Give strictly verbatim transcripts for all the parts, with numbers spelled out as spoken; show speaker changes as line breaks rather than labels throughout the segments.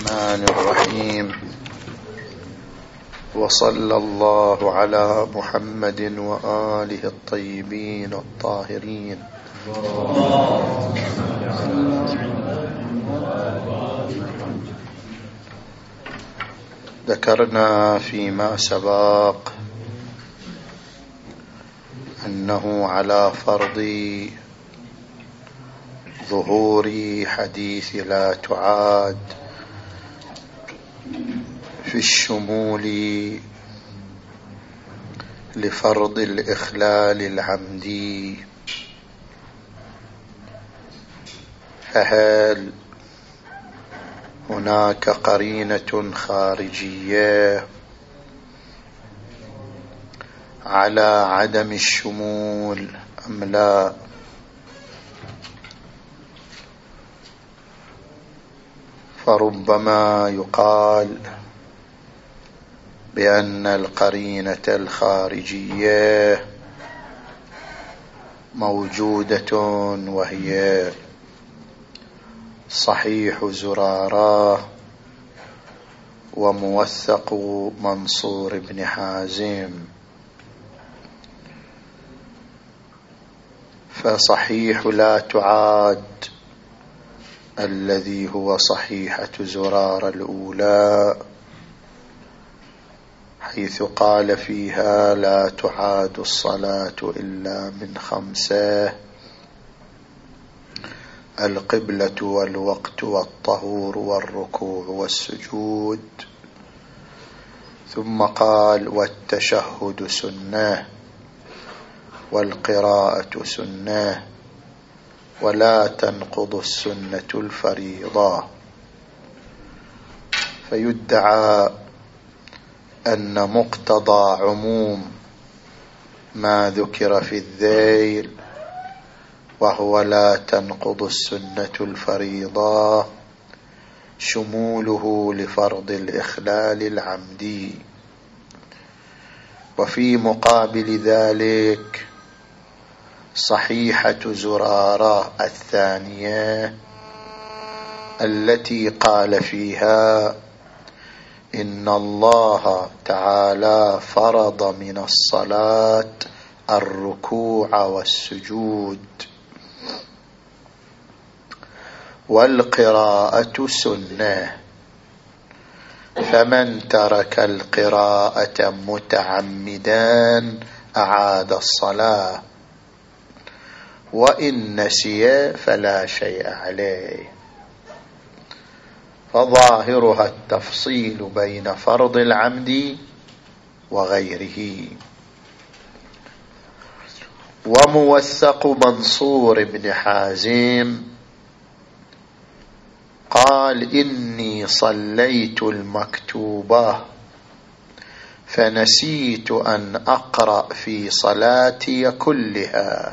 الرحمن الرحيم. وصلى الله على محمد وآله الطيبين الطاهرين. ذكرنا فيما سبق أنه على فرض ظهور حديث لا تعاد في الشمول لفرض الإخلال العمدي، فهل هناك قرينة خارجية على عدم الشمول أم لا؟ فربما يقال بأن القرينة الخارجية موجودة، وهي صحيح زرارة وموثق منصور بن حازم. فصحيح لا تعاد الذي هو صحيحة زرار الأولى، حيث قال فيها لا تعاد الصلاة إلا من خمسة: القبلة والوقت والطهور والركوع والسجود. ثم قال والتشهد سنة والقراءة سنة ولا تنقض السنة الفريضة. فيدعى أن مقتضى عموم ما ذكر في الذيل، وهو لا تنقض السنة الفريضة، شموله لفرض الإخلال العمدي. وفي مقابل ذلك صحيحة زرارة الثانية التي قال فيها إن الله تعالى فرض من الصلاة الركوع والسجود والقراءة سنة، فمن ترك القراءة متعمدا أعاد الصلاة، وإن نسي فلا شيء عليه. فظاهرها التفصيل بين فرض العمد وغيره. وموثق منصور بن حازم قال إني صليت المكتوبة فنسيت أن أقرأ في صلاتي كلها.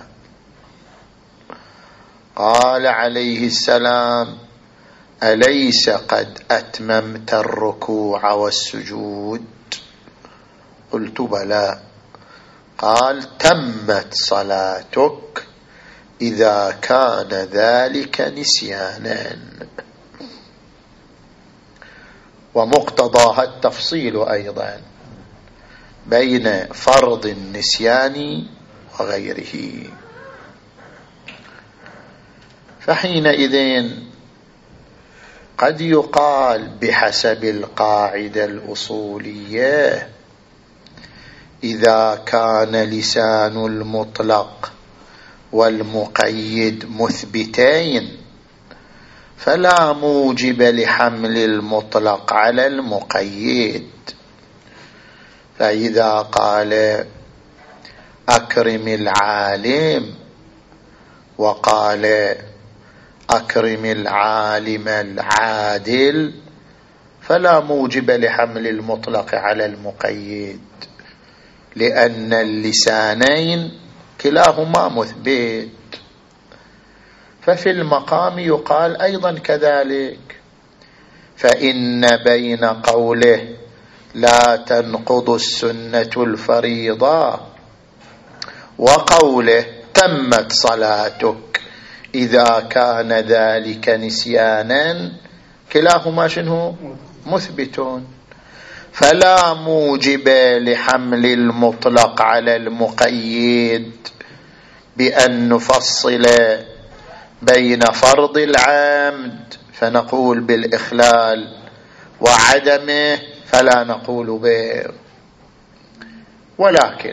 قال عليه السلام أليس قد أتممت الركوع والسجود؟ قلت بلى. قال تمت صلاتك إذا كان ذلك نسيانا. ومقتضاها التفصيل أيضا بين فرض النسيان وغيره. فحينئذ قد يقال بحسب القاعدة الأصولية إذا كان لسان المطلق والمقيد مثبتين فلا موجب لحمل المطلق على المقيد. فإذا قال أكرم العالم وقال أكرم العالم العادل فلا موجب لحمل المطلق على المقيد، لأن اللسانين كلاهما مثبت. ففي المقام يقال أيضا كذلك. فإن بين قوله لا تنقض السنة الفريضة وقوله تمت صلاتك إذا كان ذلك نسيانا كلاهما شنو مثبت، فلا موجب لحمل المطلق على المقيد بأن نفصل بين فرض العمد فنقول بالإخلال وعدمه فلا نقول به. ولكن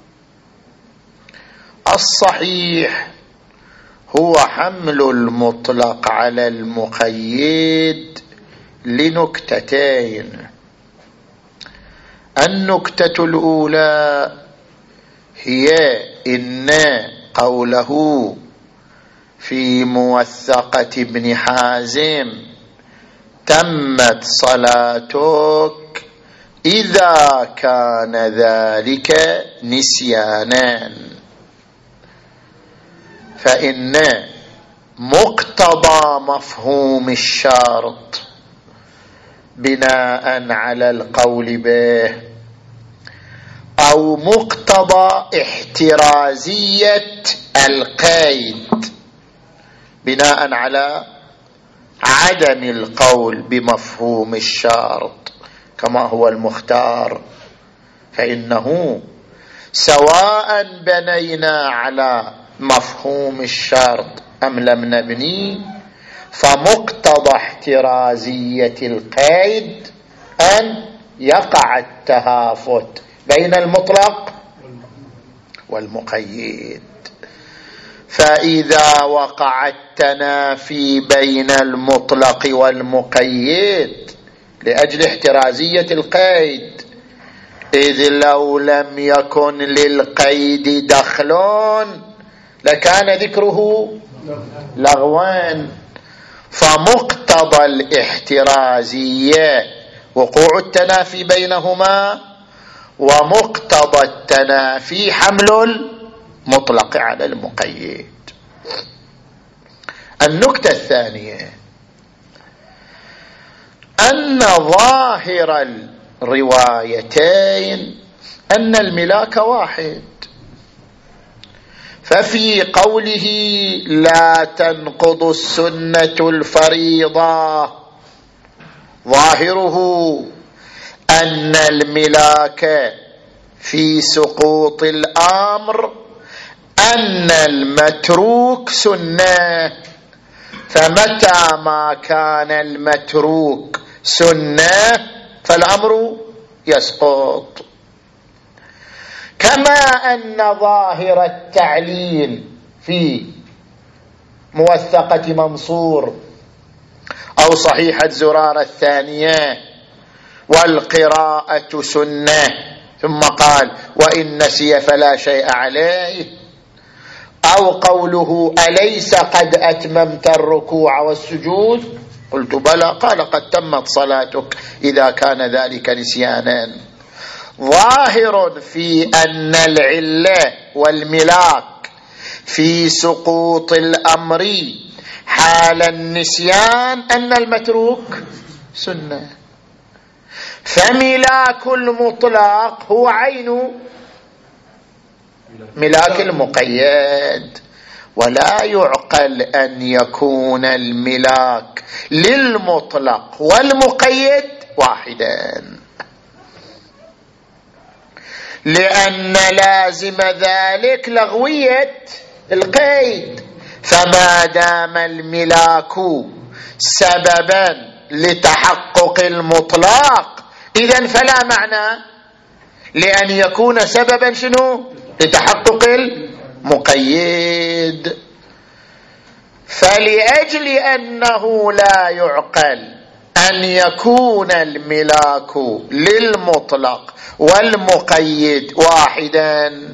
الصحيح هو حمل المطلق على المقيد لنكتتين. النكتة الأولى هي إن قوله في موثقة ابن حازم تمت صلاتك إذا كان ذلك نسيانا، فإن مقتضى مفهوم الشرط بناء على القول به أو مقتضى احترازية القيد بناء على عدم القول بمفهوم الشرط كما هو المختار، فإنه سواء بنينا على مفهوم الشرط أم لم نبني فمقتضى احترازية القيد أن يقع التهافت بين المطلق والمقيد. فإذا وقع التنافي بين المطلق والمقيد لأجل احترازية القيد، إذ لو لم يكن للقيد دخل لكان ذكره لغوان، فمقتضى الاحترازية وقوع التنافي بينهما، ومقتضى التنافي حمل المطلق على المقيد. النكتة الثانية أن ظاهر الروايتين أن الملاك واحد، ففي قوله لا تنقض السنة الفريضة ظاهره أن الملاك في سقوط الأمر أن المتروك سنة، فمتى ما كان المتروك سنة فالأمر يسقط. كما أن ظاهر التعليل في موثقة منصور أو صحيحة زرارة الثانية والقراءة سنة، ثم قال وإن نسي فلا شيء عليه، أو قوله أليس قد أتممت الركوع والسجود قلت بلى قال قد تمت صلاتك إذا كان ذلك نسيانا. ظاهر في أن العلة والملاك في سقوط الأمر حال النسيان أن المتروك سنة، فملاك المطلق هو عين ملاك المقيد، ولا يعقل أن يكون الملاك للمطلق والمقيد واحدا، لأن لازم ذلك لغوية القيد. فما دام الملاك سببا لتحقق المطلق إذن فلا معنى لأن يكون سببا شنو لتحقق المقيد. فلأجل أنه لا يعقل أن يكون الملاك للمطلق والمقيد واحدا،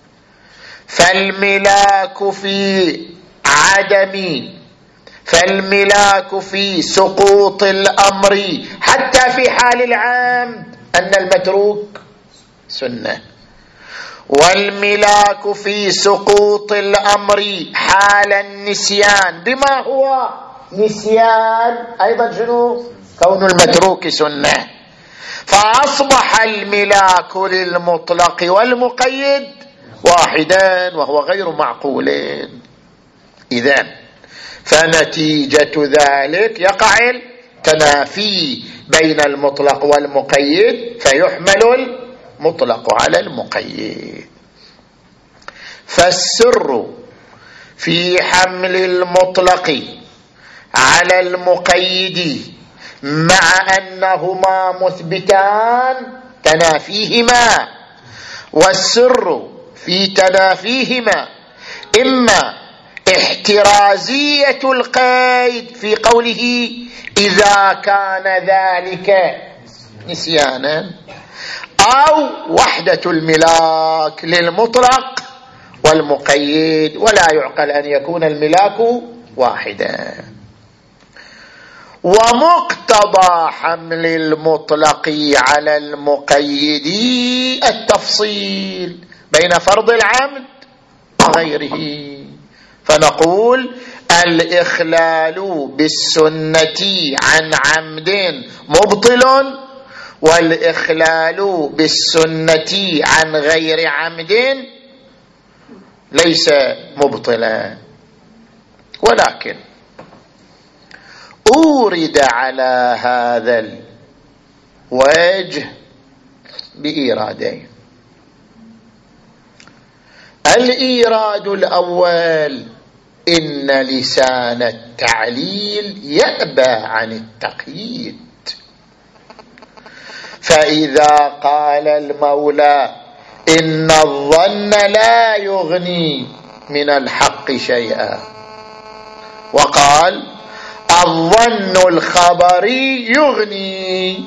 فالملاك في عدم فالملاك في سقوط الأمر حتى في حال العام أن المتروك سنة، والملاك في سقوط الأمر حال النسيان بما هو نسيان أيضا شنو كون المتروك سنة، فأصبح الملاك للمطلق والمقيد واحدا وهو غير معقول. إذن فنتيجة ذلك يقع تنافي بين المطلق والمقيد فيحمل المطلق على المقيد. فالسر في حمل المطلق على المقيد مع أنهما مثبتان تنافيهما، والسر في تنافيهما إما احترازية القيد في قوله إذا كان ذلك نسيانا، أو وحدة الملاك للمطلق والمقيد، ولا يعقل أن يكون الملاك واحدا. ومقتضى حمل المطلق على المقيد التفصيل بين فرض العمد وغيره، فنقول الإخلال بالسنة عن عمد مبطل، والإخلال بالسنة عن غير عمد ليس مبطلا. ولكن أورد على هذا الوجه بإيرادين. الإيراد الأول إن لسان التعليل يأبى عن التقييد، فإذا قال المولى إن الظن لا يغني من الحق شيئا، وقال الظن الخبري يغني،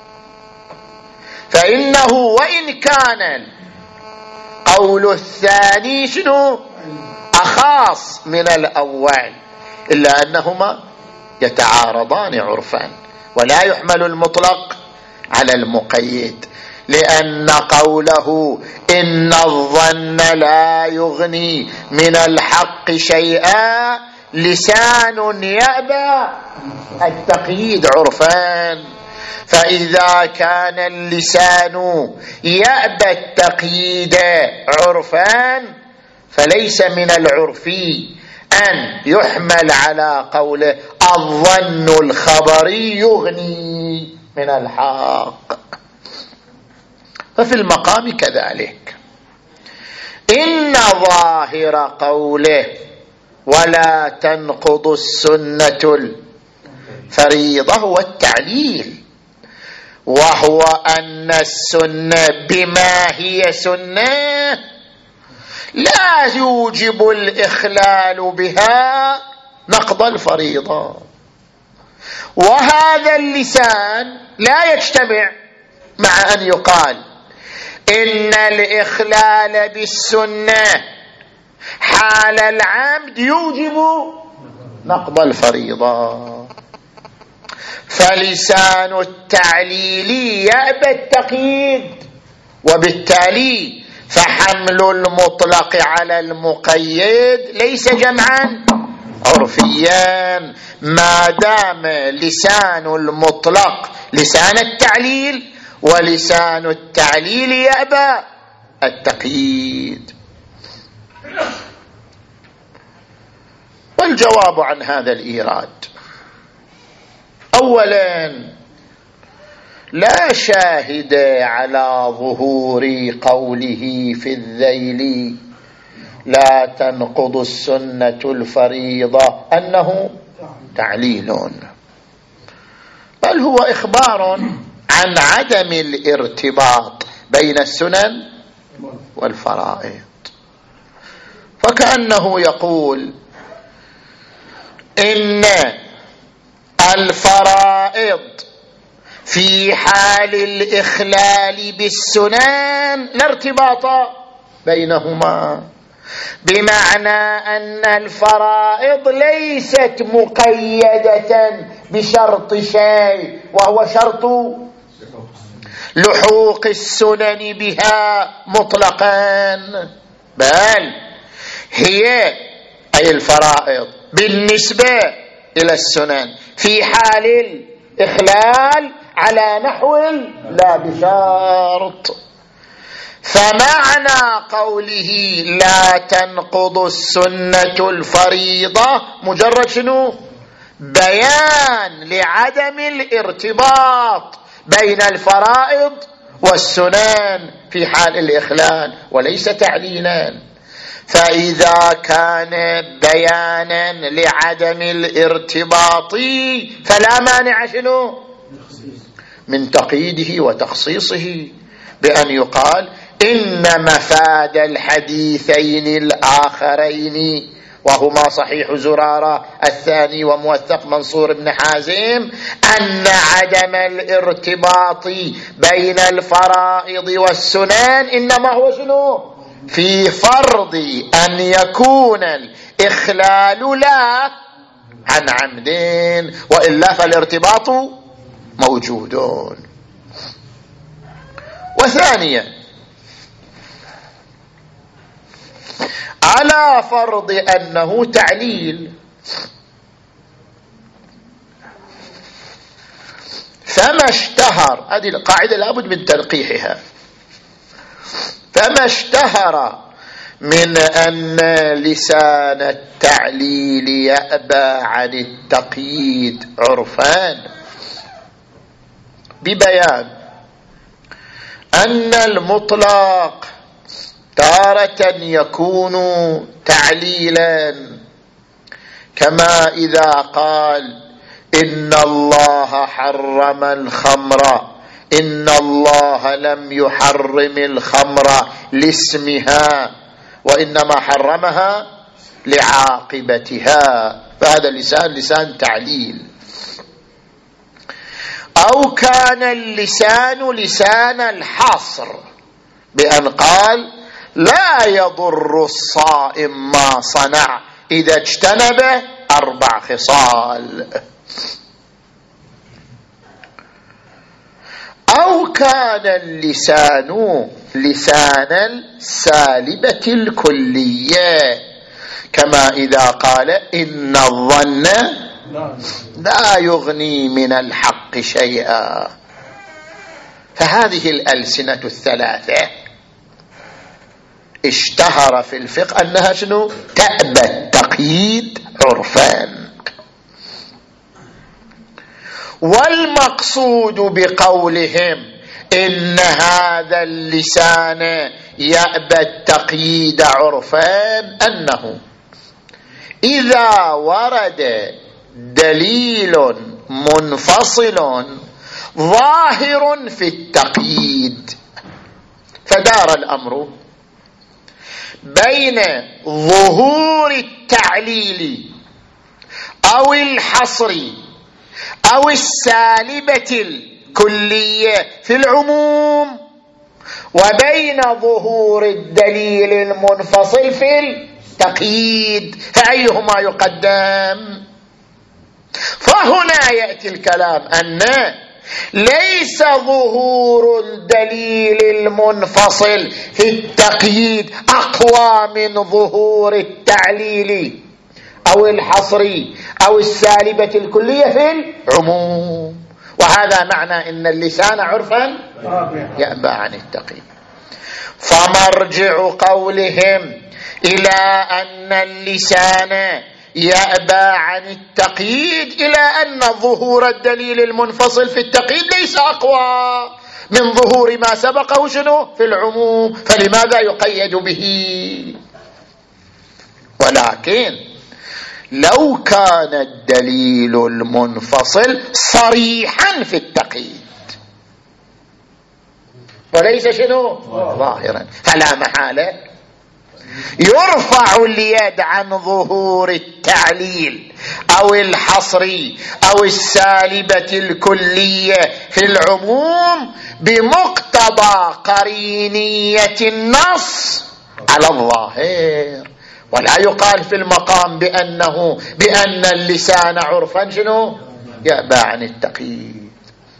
فإنه وإن كان القول الثاني شنو أخاص من الأول، إلا أنهما يتعارضان عرفا، ولا يحمل المطلق على المقيد، لأن قوله إن الظن لا يغني من الحق شيئا لسان يأبى التقييد عرفان، فإذا كان اللسان يأبى التقييد عرفان فليس من العرف أن يحمل على قوله الظن الخبري يغني من الحق. ففي المقام كذلك إن ظاهر قوله ولا تنقض السنة الفريضة هو التعليل، وهو أن السنة بما هي سنة لا يوجب الإخلال بها نقض الفريضة، وهذا اللسان لا يجتمع مع أن يقال إن الإخلال بالسنة حال العمد يوجب نقض الفريضة. فلسان التعليل يأبى التقييد، وبالتالي فحمل المطلق على المقيد ليس جمعا عرفيا، ما دام لسان المطلق لسان التعليل، ولسان التعليل يأبى التقييد. والجواب عن هذا الإيراد: أولا لا شاهد على ظهور قوله في الذيل لا تنقض السنة الفريضة أنه تعليل، بل هو إخبار عن عدم الارتباط بين السنن والفرائض، فكأنه يقول إن الفرائض في حال الإخلال بالسنن لا ارتباط بينهما، بمعنى أن الفرائض ليست مقيدة بشرط شيء وهو شرط لحوق السنن بها مطلقا، بل هي أي الفرائض بالنسبة إلى السنن في حال الإخلال على نحو لا بشرط. فمعنى قوله لا تنقض السنة الفريضة مجرد شنو؟ بيان لعدم الارتباط بين الفرائض والسنن في حال الإخلال وليس تعليلا. فإذا كان بيانا لعدم الارتباط فلا مانع شنو من تقييده وتخصيصه بأن يقال إن مفاد الحديثين الآخرين وهما صحيح زرارة الثاني وموثق منصور بن حازم أن عدم الارتباط بين الفرائض والسنن إنما هو شنو في فرض أن يكون الإخلال لا عن عمد، وإلا فالارتباط موجود. وثانيا على فرض أنه تعليل، فما اشتهر، هذه القاعدة لابد من تنقيحها، فما اشتهر من أن لسان التعليل يأبى عن التقييد عرفان ببيان أن المطلق تارة يكون تعليلا، كما إذا قال إن الله حرم الخمر، إن الله لم يحرم الخمر لاسمها وإنما حرمها لعاقبتها، فهذا اللسان لسان تعليل. أو كان اللسان لسان الحصر بأن قال لا يضر الصائم ما صنع إذا اجتنب أربع خصال. أو كان اللسان لسان السالبة الكلية، كما إذا قال إن الظن لا يغني من الحق شيئا. فهذه الألسنة الثلاثة اشتهر في الفقه أنها شنو تأبى التقييد عرفان. والمقصود بقولهم إن هذا اللسان يأبى التقييد عرفان أنه إذا ورد دليل منفصل ظاهر في التقييد فدار الأمر بين ظهور التعليل أو الحصر أو السالبة الكلية في العموم وبين ظهور الدليل المنفصل في التقييد، فأيهما يقدم؟ فهنا يأتي الكلام أن ليس ظهور الدليل المنفصل في التقييد أقوى من ظهور التعليل أو الحصري أو السالبة الكلية في العموم، وهذا معنى إن اللسان عرفا يأبى عن التقييد. فمرجع قولهم إلى أن اللسان يأبى عن التقييد إلى أن ظهور الدليل المنفصل في التقييد ليس أقوى من ظهور ما سبقه شنو في العموم، فلماذا يقيد به؟ ولكن لو كان الدليل المنفصل صريحا في التقييد وليس شنو ظاهرا، فلا محالة يرفع اليد عن ظهور التعليل أو الحصري أو السالبة الكلية في العموم بمقتضى قرينية النص على الظاهر، ولا يقال في المقام بأنه بأن اللسان عرفا شنو يأبى عن التقييد.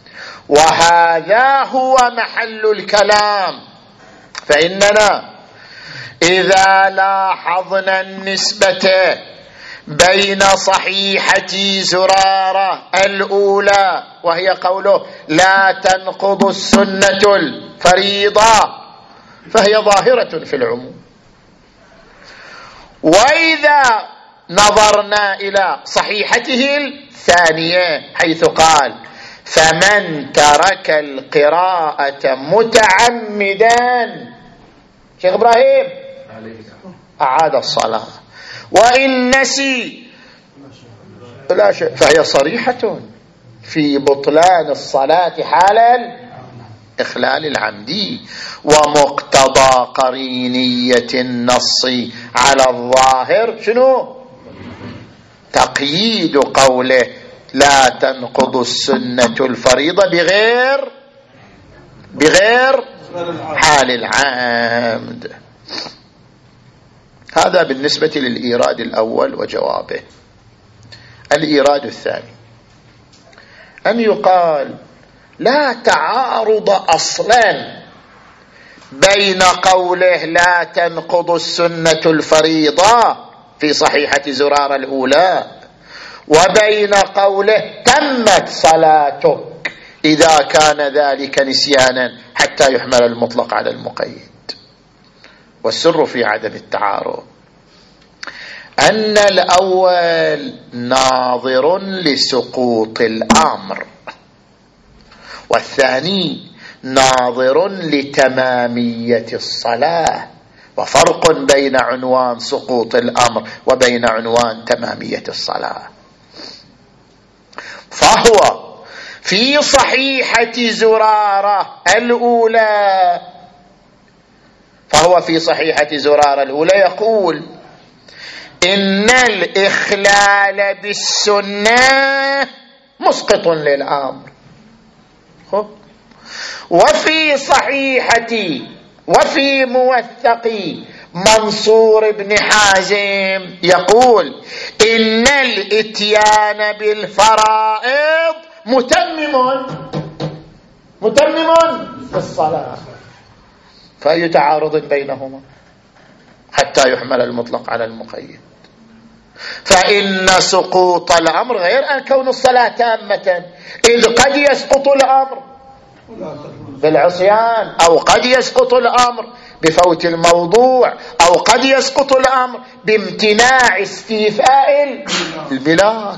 وهذا هو محل الكلام. فإننا إذا لاحظنا النسبة بين صحيحة زرارة الأولى وهي قوله لا تنقض السنة الفريضة فهي ظاهرة في العموم، وإذا نظرنا إلى صحيحته الثانية حيث قال فمن ترك القراءة متعمدا شيخ إبراهيم أعاد الصلاة، وإن نسي لا شيء، فهي صريحة في بطلان الصلاة حال الإخلال العمدي. ومقتضى قرينية النص على الظاهر شنو؟ تقييد قوله لا تنقض السنة الفريضة بغير بغير حال العمد. هذا بالنسبة للإيراد الأول وجوابه. الإيراد الثاني أن يقال لا تعارض أصلا بين قوله لا تنقض السنة الفريضة في صحيحة زرارة الأولى وبين قوله تمت صلاتك إذا كان ذلك نسيانا حتى يحمل المطلق على المقيد. والسر في عدم التعارض أن الأول ناظر لسقوط الأمر، والثاني ناظر لتمامية الصلاة، وفرق بين عنوان سقوط الأمر وبين عنوان تمامية الصلاة. فهو في صحيحة زرارة الأولى فهو في صحيحة زرارة الأولى يقول إن الإخلال بالسنة مسقط للأمر. وفي صحيحة وفي موثق منصور بن حازم يقول إن الإتيان بالفرائض متمم متمم بالصلاة، فأي تعارض بينهما حتى يحمل المطلق على المقيد؟ فإن سقوط الأمر غير أن كون الصلاة تامة، إذ قد يسقط الأمر بالعصيان، أو قد يسقط الأمر بفوت الموضوع، أو قد يسقط الأمر بامتناع استيفاء الملاك.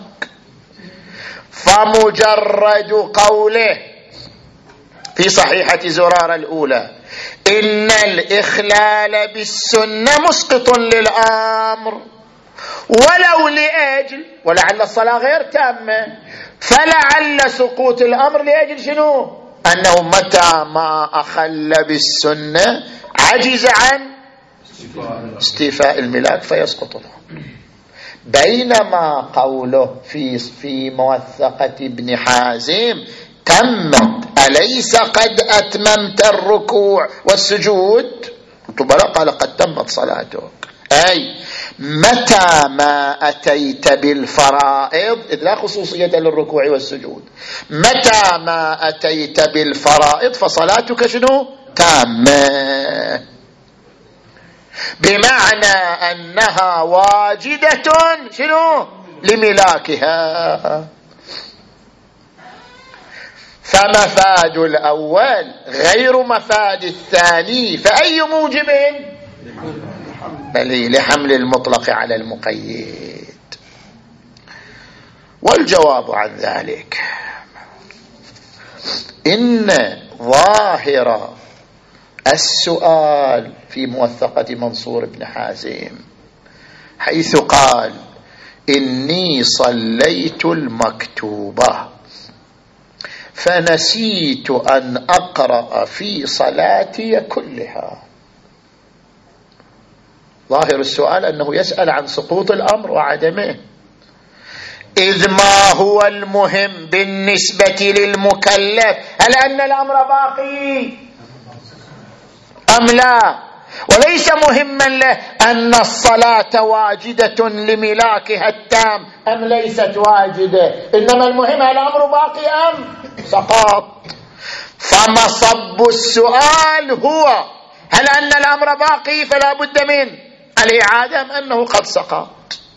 فمجرد قوله في صحيحة زرارة الأولى إن الإخلال بالسنة مسقط للأمر ولو لأجل، ولعل الصلاة غير تامة، فلعل سقوط الأمر لأجل شنو؟ أنه متى ما أخل بالسنة عجز عن استيفاء الملاك فيسقط الأمر. بينما قوله في في موثقة ابن حازم تمت أليس قد أتممت الركوع والسجود؟ قلت بلى، قال قد تمت صلاتك، أي متى ما أتيت بالفرائض، إذ لا خصوصية للركوع والسجود، متى ما أتيت بالفرائض فصلاتك شنو؟ تامة، بمعنى أنها واجدة شنو؟ لملاكها. فمفاد الأول غير مفاد الثاني، فأي موجب؟ بل لحمل المطلق على المقيد. والجواب عن ذلك إن ظاهر السؤال في موثقة منصور بن حازم حيث قال إني صليت المكتوبة فنسيت أن أقرأ في صلاتي كلها، ظاهر السؤال أنه يسأل عن سقوط الأمر وعدمه، إذ ما هو المهم بالنسبة للمكلف؟ هل أن الأمر باقي أم لا؟ وليس مهما له أن الصلاة واجدة لملاكها التام أم ليست واجدة، إنما المهم الأمر باقي أم سقط. فمصب السؤال هو هل أن الأمر باقي فلا بد من الإعادة أم أنه قد سقط.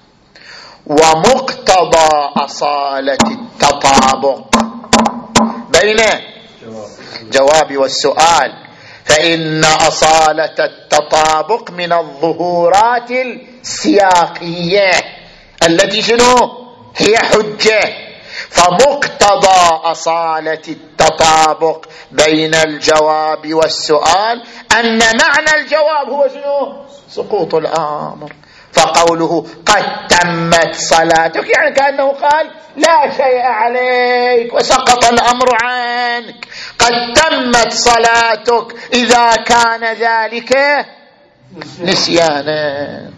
ومقتضى أصالة التطابق بين جواب والسؤال، فإن أصالة التطابق من الظهورات السياقية التي شنو هي حجة. فمقتضى أصالة التطابق بين الجواب والسؤال أن معنى الجواب هو شنو سقوط الأمر. فقوله قد تمت صلاتك يعني كأنه قال لا شيء عليك وسقط الأمر عنك. قد تمت صلاتك إذا كان ذلك نسيانا.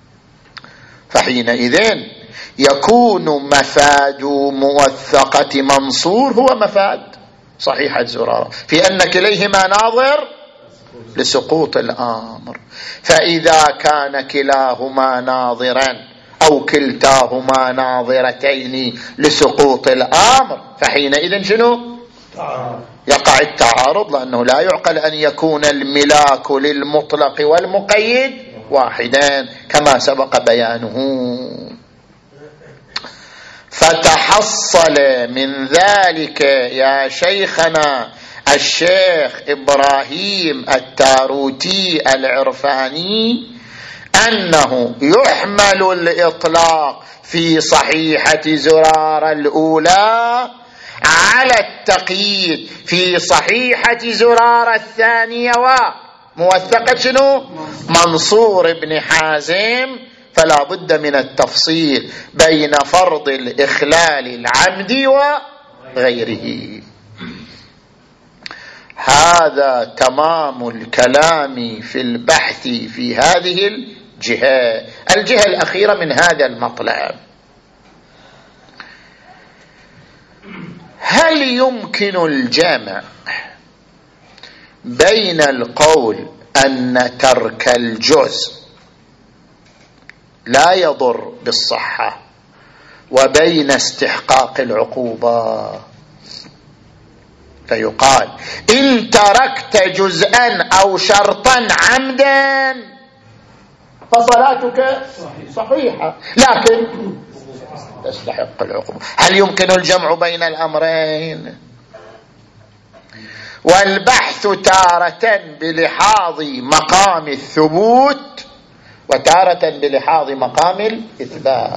فحينئذ يكون مفاد موثقة منصور هو مفاد صحيحة زرارة في أن كليهما ناظر لسقوط الأمر. فإذا كان كلاهما ناظرا أو كلتاهما ناظرتين لسقوط الأمر فحينئذ شنو يقع التعارض، لأنه لا يعقل أن يكون الملاك للمطلق والمقيد واحدا كما سبق بيانه. فتحصل من ذلك يا شيخنا الشيخ إبراهيم التاروتي العرفاني أنه يحمل الإطلاق في صحيحة زرارة الأولى على التقييد في صحيحة زرارة الثانية وموثقة شنو منصور بن حازم. فلا بد من التفصيل بين فرض الإخلال العمدي وغيره. هذا تمام الكلام في البحث في هذه الجهة. الجهة الأخيرة من هذا المطلب: هل يمكن الجمع بين القول أن ترك الجزء لا يضر بالصحة وبين استحقاق العقوبة؟ فيقال إن تركت جزءا أو شرطا عمدا فصلاتك صحيحة لكن تستحق العقوبة. هل يمكن الجمع بين الأمرين؟ والبحث تارة بلحاظ مقام الثبوت وتارة بلحاظ مقام الإثبات.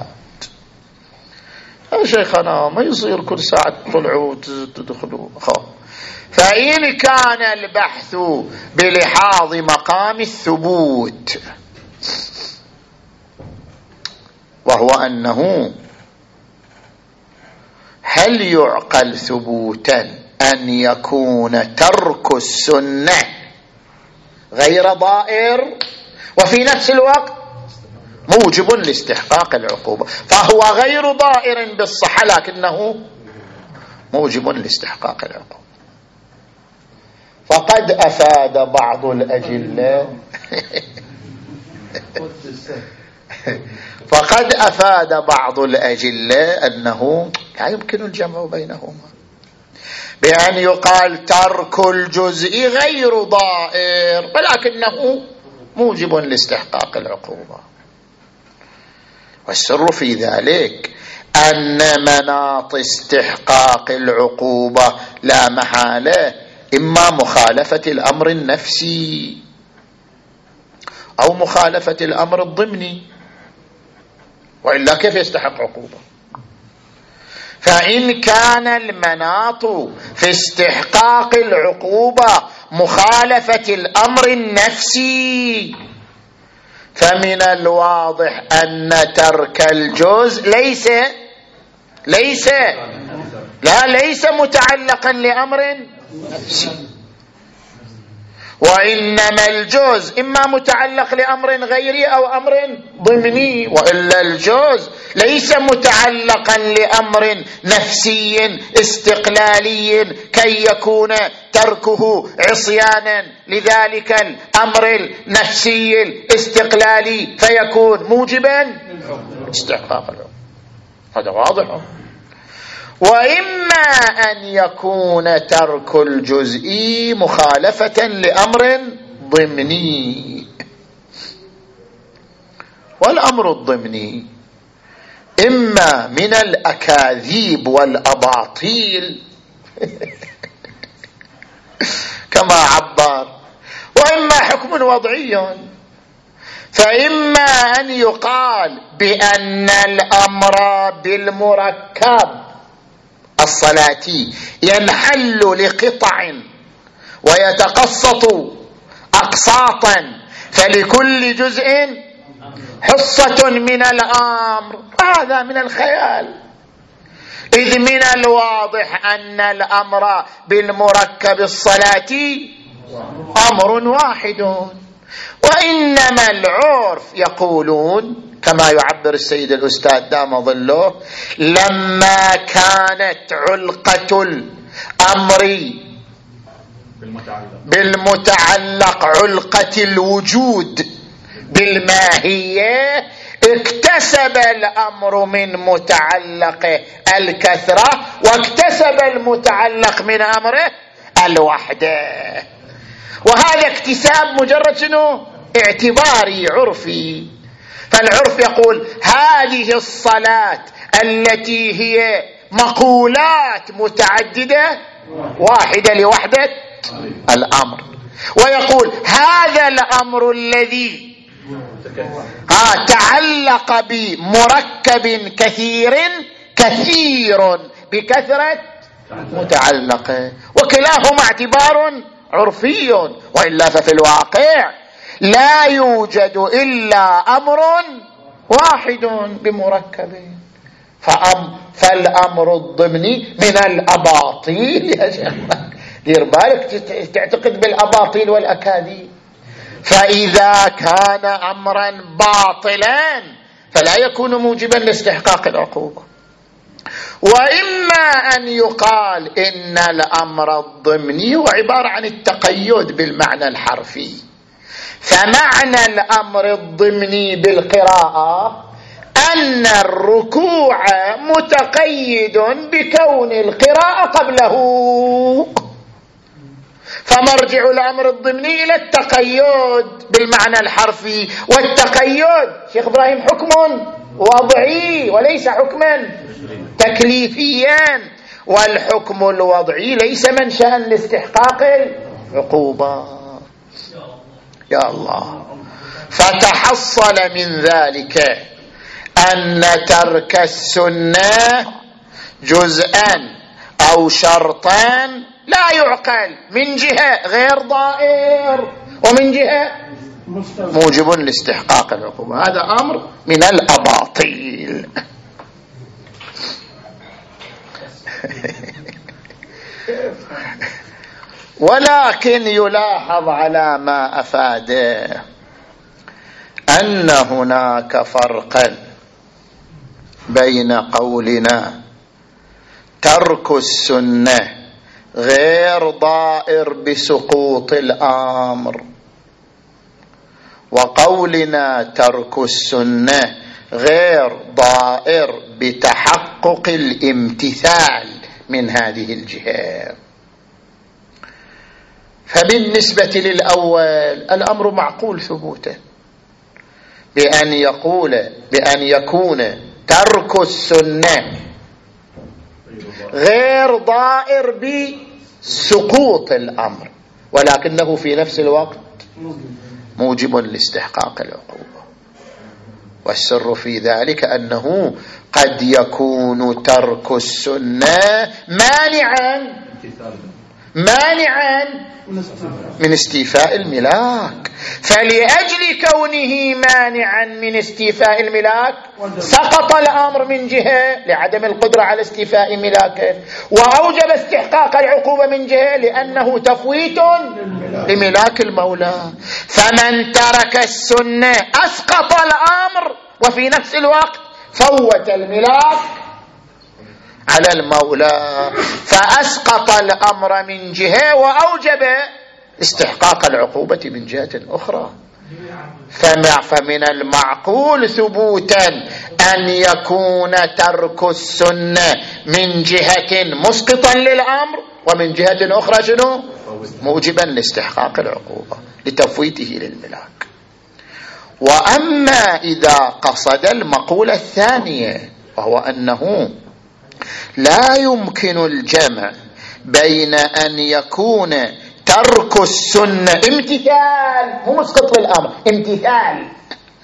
يا شيخنا ما يصير كل ساعة طلعوا تدخلوا. فإن كان البحث بلحاظ مقام الثبوت وهو أنه هل يعقل ثبوتا أن يكون ترك السنة غير ضائر وفي نفس الوقت موجب لاستحقاق العقوبة؟ فهو غير ضائر بالصحة لكنه موجب لاستحقاق العقوبة. فقد أفاد بعض الأجلة فقد أفاد بعض الأجلة أنه لا يمكن الجمع بينهما بأن يقال ترك الجزء غير ضائر ولكنه موجب لاستحقاق العقوبة. والسر في ذلك أن مناط استحقاق العقوبة لا محالة إما مخالفة الأمر النفسي أو مخالفة الأمر الضمني، وإلا كيف يستحق عقوبة؟ فإن كان المناط في استحقاق العقوبة مخالفة الأمر النفسي فمن الواضح أن ترك الجزء ليس ليس لا ليس متعلقا لأمر نفسي، وإنما الجزء إما متعلق لأمر غيري أو أمر ضمني، وإلا الجزء ليس متعلقا لأمر نفسي استقلالي كي يكون تركه عصيانا لذلك الأمر النفسي الاستقلالي فيكون موجبا استحقاق العقوبة. هذا واضح. وإما أن يكون ترك الجزء مخالفة لأمر ضمني، والأمر الضمني إما من الأكاذيب والأباطيل كما عبر، وإما حكم وضعي. فإما أن يقال بأن الأمر بالمركب الصلاتي ينحل لقطع ويتقسط أقساطا، فلكل جزء حصة من الأمر. هذا من الخيال، إذ من الواضح أن الأمر بالمركب الصلاتي أمر واحد. وإنما العرف يقولون كما يعبر السيد الأستاذ دام ظله: لما كانت علقة الأمر بالمتعلق علقة الوجود بالماهية، اكتسب الأمر من متعلقه الكثرة، واكتسب المتعلق من أمره الوحدة. وهذا اكتساب مجرد شنو؟ اعتباري عرفي. فالعرف يقول هذه الصلاة التي هي مقولات متعددة واحدة لوحدة الأمر، ويقول هذا الأمر الذي ها تعلق بمركب كثير كثير بكثرة متعلقه، وكلاهما اعتبار عرفي. وإلا ففي الواقع لا يوجد إلا أمر واحد بمركب. فأم فالأمر الضمني من الأباطيل يا شيخ، دير بالك تعتقد بالأباطيل والأكاذيب. فإذا كان أمرا باطلا فلا يكون موجبا لاستحقاق العقوبة. وإما أن يقال إن الأمر الضمني هو عبارة عن التقيد بالمعنى الحرفي، فمعنى الأمر الضمني بالقراءة أن الركوع متقيد بكون القراءة قبله، فمرجع الأمر الضمني إلى التقيد بالمعنى الحرفي. والتقيد شيخ إبراهيم حكم وضعي وليس حكما تكليفيا، والحكم الوضعي ليس منشأ لاستحقاق العقوبة. يا الله. فتحصل من ذلك أن ترك السنة جزءا أو شرطا لا يعقل، من جهة غير ضائر ومن جهة موجب لاستحقاق العقوبة. هذا أمر من الأباطيل. ولكن يلاحظ على ما أفاده أن هناك فرقا بين قولنا ترك السنة غير ضائر بسقوط الأمر، وقولنا ترك السنة غير ضائر بتحقق الامتثال من هذه الجهة. فبالنسبة للأول الأمر معقول ثبوته بأن يقول بأن يكون ترك السنة غير ضائر بسقوط الأمر، ولكنه في نفس الوقت موجب لاستحقاق العقوبة. والسر في ذلك أنه قد يكون ترك السنة مانعا مانعا من استيفاء الملاك، فلأجل كونه مانعا من استيفاء الملاك سقط الأمر من جهة لعدم القدرة على استيفاء ملاكه، وأوجب استحقاق العقوبة من جهة لأنه تفويت لملاك المولى. فمن ترك السنة أسقط الأمر وفي نفس الوقت فوت الملاك على المولى، فأسقط الأمر من جهة وأوجب استحقاق العقوبة من جهة أخرى. فمن المعقول ثبوتا أن يكون ترك السنة من جهة مسقطا للأمر ومن جهة أخرى شنو؟ موجبا لاستحقاق العقوبة لتفويته للملاك. وأما إذا قصد المقولة الثانية وهو أنه لا يمكن الجمع بين أن يكون ترك السنة امتثال، مو مسقط للأمر، امتثال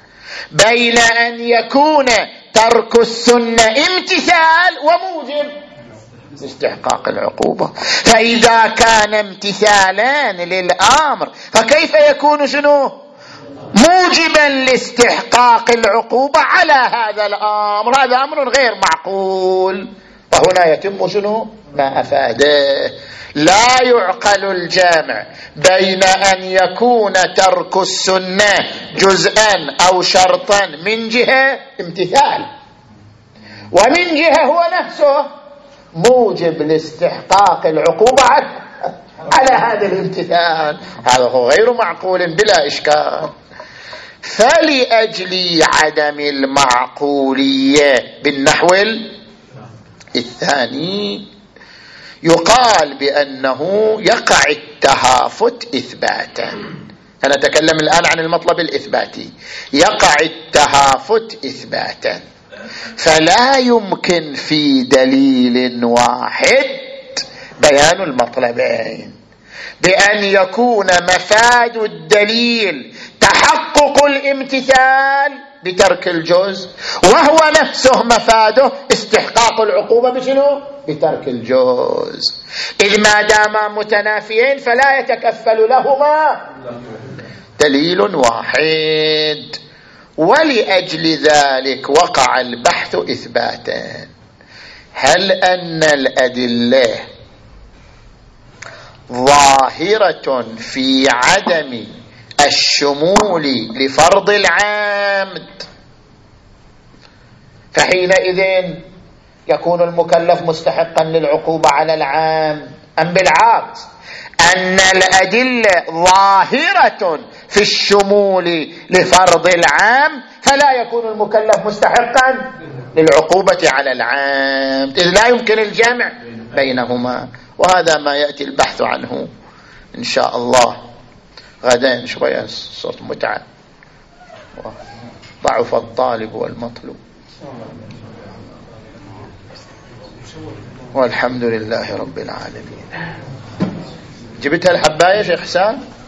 بين أن يكون ترك السنة امتثال وموجب استحقاق العقوبة. فإذا كان امتثالان للأمر فكيف يكون شنو موجبا لاستحقاق العقوبة على هذا الأمر؟ هذا أمر غير معقول. وهنا يتم شنو ما أفاده. لا يعقل الجامع بين أن يكون ترك السنة جزءا أو شرطا من جهة امتثال، ومن جهة هو نفسه موجب لاستحقاق العقوبة على هذا الامتثال. هذا هو غير معقول بلا إشكال. فلأجل عدم المعقولية بالنحو الثاني يقال بأنه يقع التهافت إثباتا. سنتكلم الآن عن المطلب الإثباتي. يقع التهافت إثباتا، فلا يمكن في دليل واحد بيان المطلبين، بأن يكون مفاد الدليل تحقق الامتثال بترك الجزء، وهو نفسه مفاده استحقاق العقوبة بشنو؟ بترك الجزء. إذ ما داما متنافيين فلا يتكفل لهما دليل واحد. ولأجل ذلك وقع البحث إثباتا. هل أن الأدلة ظاهرة في عدم الشمول لفرض العامد، فحينئذ يكون المكلف مستحقا للعقوبة على العام، أم بالعكس أن الأدلة ظاهرة في الشمول لفرض العام فلا يكون المكلف مستحقا للعقوبة على العام، إذ لا يمكن الجمع بينهما. وهذا ما يأتي البحث عنه إن شاء الله غدا. شوية صوت متعب، ضعف الطالب والمطلوب، والحمد لله رب العالمين. جبتها الحباية شيخ حسان؟